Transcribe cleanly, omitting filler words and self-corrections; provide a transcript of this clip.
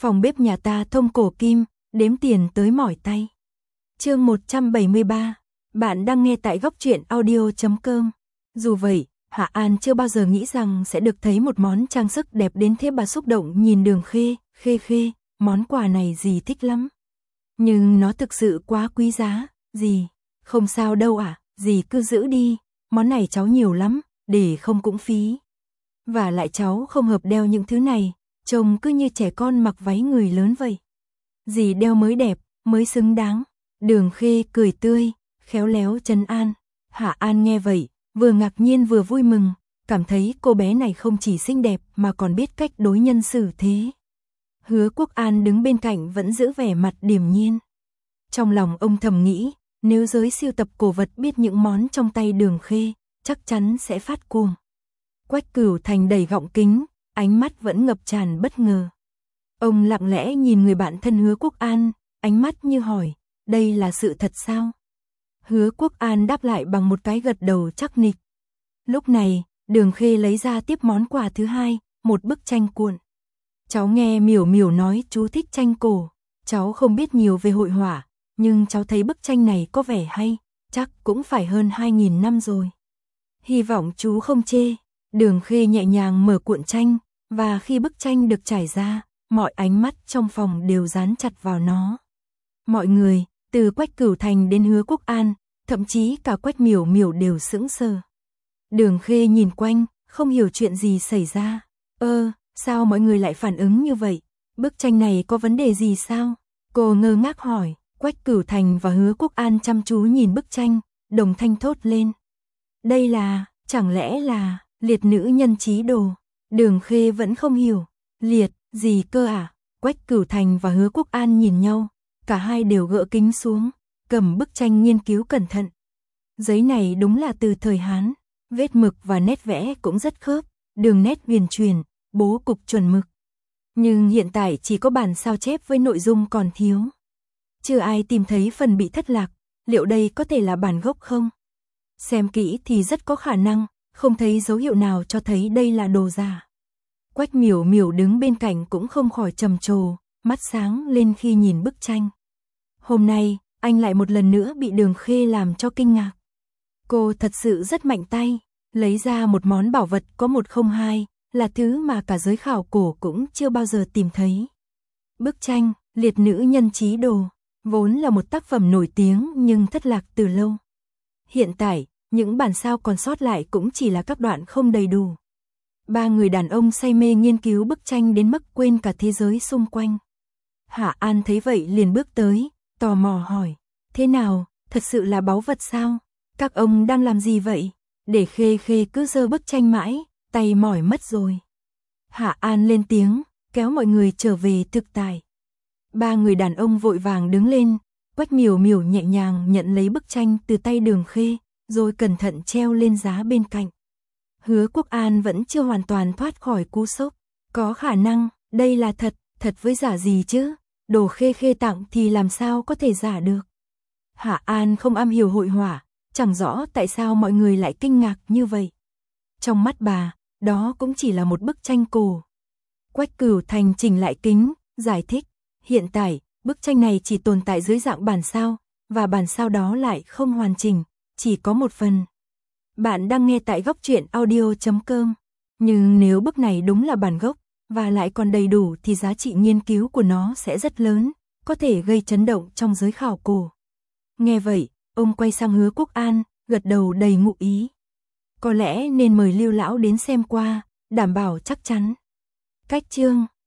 Phòng bếp nhà ta thông cổ kim, đếm tiền tới mỏi tay. Chương 173, bạn đang nghe tại góc truyện audio.com. Dù vậy, Hạ An chưa bao giờ nghĩ rằng sẽ được thấy một món trang sức đẹp đến thế. Bà xúc động nhìn Đường Khê, Khê, món quà này dì thích lắm. Nhưng nó thực sự quá quý giá, dì. Không sao đâu ạ, dì cứ giữ đi, món này cháu nhiều lắm, để không cũng phí. Và lại cháu không hợp đeo những thứ này, trông cứ như trẻ con mặc váy người lớn vậy. Dì đeo mới đẹp, mới xứng đáng. Đường Khê cười tươi, khéo léo trấn an. Hạ An nghe vậy, vừa ngạc nhiên vừa vui mừng, cảm thấy cô bé này không chỉ xinh đẹp mà còn biết cách đối nhân xử thế. Hứa Quốc An đứng bên cạnh vẫn giữ vẻ mặt điềm nhiên. Trong lòng ông thầm nghĩ, nếu giới sưu tập cổ vật biết những món trong tay Đường Khê, chắc chắn sẽ phát cuồng. Quách Cửu Thành đẩy gọng kính, ánh mắt vẫn ngập tràn bất ngờ. Ông lặng lẽ nhìn người bạn thân Hứa Quốc An, ánh mắt như hỏi, đây là sự thật sao? Hứa Quốc An đáp lại bằng một cái gật đầu chắc nịch. Lúc này, Đường Khê lấy ra tiếp món quà thứ hai, một bức tranh cuộn. Cháu nghe Miểu Miểu nói chú thích tranh cổ, cháu không biết nhiều về hội họa, nhưng cháu thấy bức tranh này có vẻ hay, chắc cũng phải hơn 2.000 năm rồi. Hy vọng chú không chê. Đường Khê nhẹ nhàng mở cuộn tranh, và khi bức tranh được trải ra, mọi ánh mắt trong phòng đều dán chặt vào nó. Mọi người, từ Quách Cửu Thành đến Hứa Quốc An, thậm chí cả Quách Miểu Miểu đều sững sờ. Đường Khê nhìn quanh, không hiểu chuyện gì xảy ra. Sao mọi người lại phản ứng như vậy? Bức tranh này có vấn đề gì sao? Cô ngơ ngác hỏi. Quách Cửu Thành và Hứa Quốc An chăm chú nhìn bức tranh, đồng thanh thốt lên. Đây là, chẳng lẽ là liệt nữ nhân chí đồ? Đường Khê vẫn không hiểu. Liệt, gì cơ à? Quách Cửu Thành và Hứa Quốc An nhìn nhau, cả hai đều gỡ kính xuống, cầm bức tranh nghiên cứu cẩn thận. Giấy này đúng là từ thời Hán, vết mực và nét vẽ cũng rất khớp, đường nét huyền chuyển, bố cục chuẩn mực. Nhưng hiện tại chỉ có bản sao chép với nội dung còn thiếu. Chưa ai tìm thấy phần bị thất lạc, liệu đây có thể là bản gốc không? Xem kỹ thì rất có khả năng, không thấy dấu hiệu nào cho thấy đây là đồ giả. Quách Miểu Miểu đứng bên cạnh cũng không khỏi trầm trồ, mắt sáng lên khi nhìn bức tranh. Hôm nay, anh lại một lần nữa bị Đường Khê làm cho kinh ngạc. Cô thật sự rất mạnh tay, lấy ra một món bảo vật có 102, là thứ mà cả giới khảo cổ cũng chưa bao giờ tìm thấy. Bức tranh, liệt nữ nhân chí đồ, vốn là một tác phẩm nổi tiếng nhưng thất lạc từ lâu. Hiện tại, những bản sao còn sót lại cũng chỉ là các đoạn không đầy đủ. Ba người đàn ông say mê nghiên cứu bức tranh đến mức quên cả thế giới xung quanh. Hạ An thấy vậy liền bước tới, tò mò hỏi, thế nào, thật sự là báu vật sao? Các ông đang làm gì vậy? Để Khê cứ giơ bức tranh mãi, tay mỏi mất rồi. Hạ An lên tiếng, kéo mọi người trở về thực tại. Ba người đàn ông vội vàng đứng lên, Quách Miểu Miểu nhẹ nhàng nhận lấy bức tranh từ tay Đường Khê, rồi cẩn thận treo lên giá bên cạnh. Hứa Quốc An vẫn chưa hoàn toàn thoát khỏi cú sốc. Có khả năng, đây là thật với giả gì chứ? Đồ Khê tặng thì làm sao có thể giả được? Hạ An không am hiểu hội họa, chẳng rõ tại sao mọi người lại kinh ngạc như vậy. Trong mắt bà, đó cũng chỉ là một bức tranh cổ. Quách Cửu Thành chỉnh lại kính, giải thích, hiện tại, bức tranh này chỉ tồn tại dưới dạng bản sao, và bản sao đó lại không hoàn chỉnh, chỉ có một phần. Bạn đang nghe tại góc truyện audio.com. Nhưng nếu bức này đúng là bản gốc, và lại còn đầy đủ thì giá trị nghiên cứu của nó sẽ rất lớn, có thể gây chấn động trong giới khảo cổ. Nghe vậy, ông quay sang Hứa Quốc An, gật đầu đầy ngụ ý. Có lẽ nên mời Lưu lão đến xem qua, đảm bảo chắc chắn. Cách chương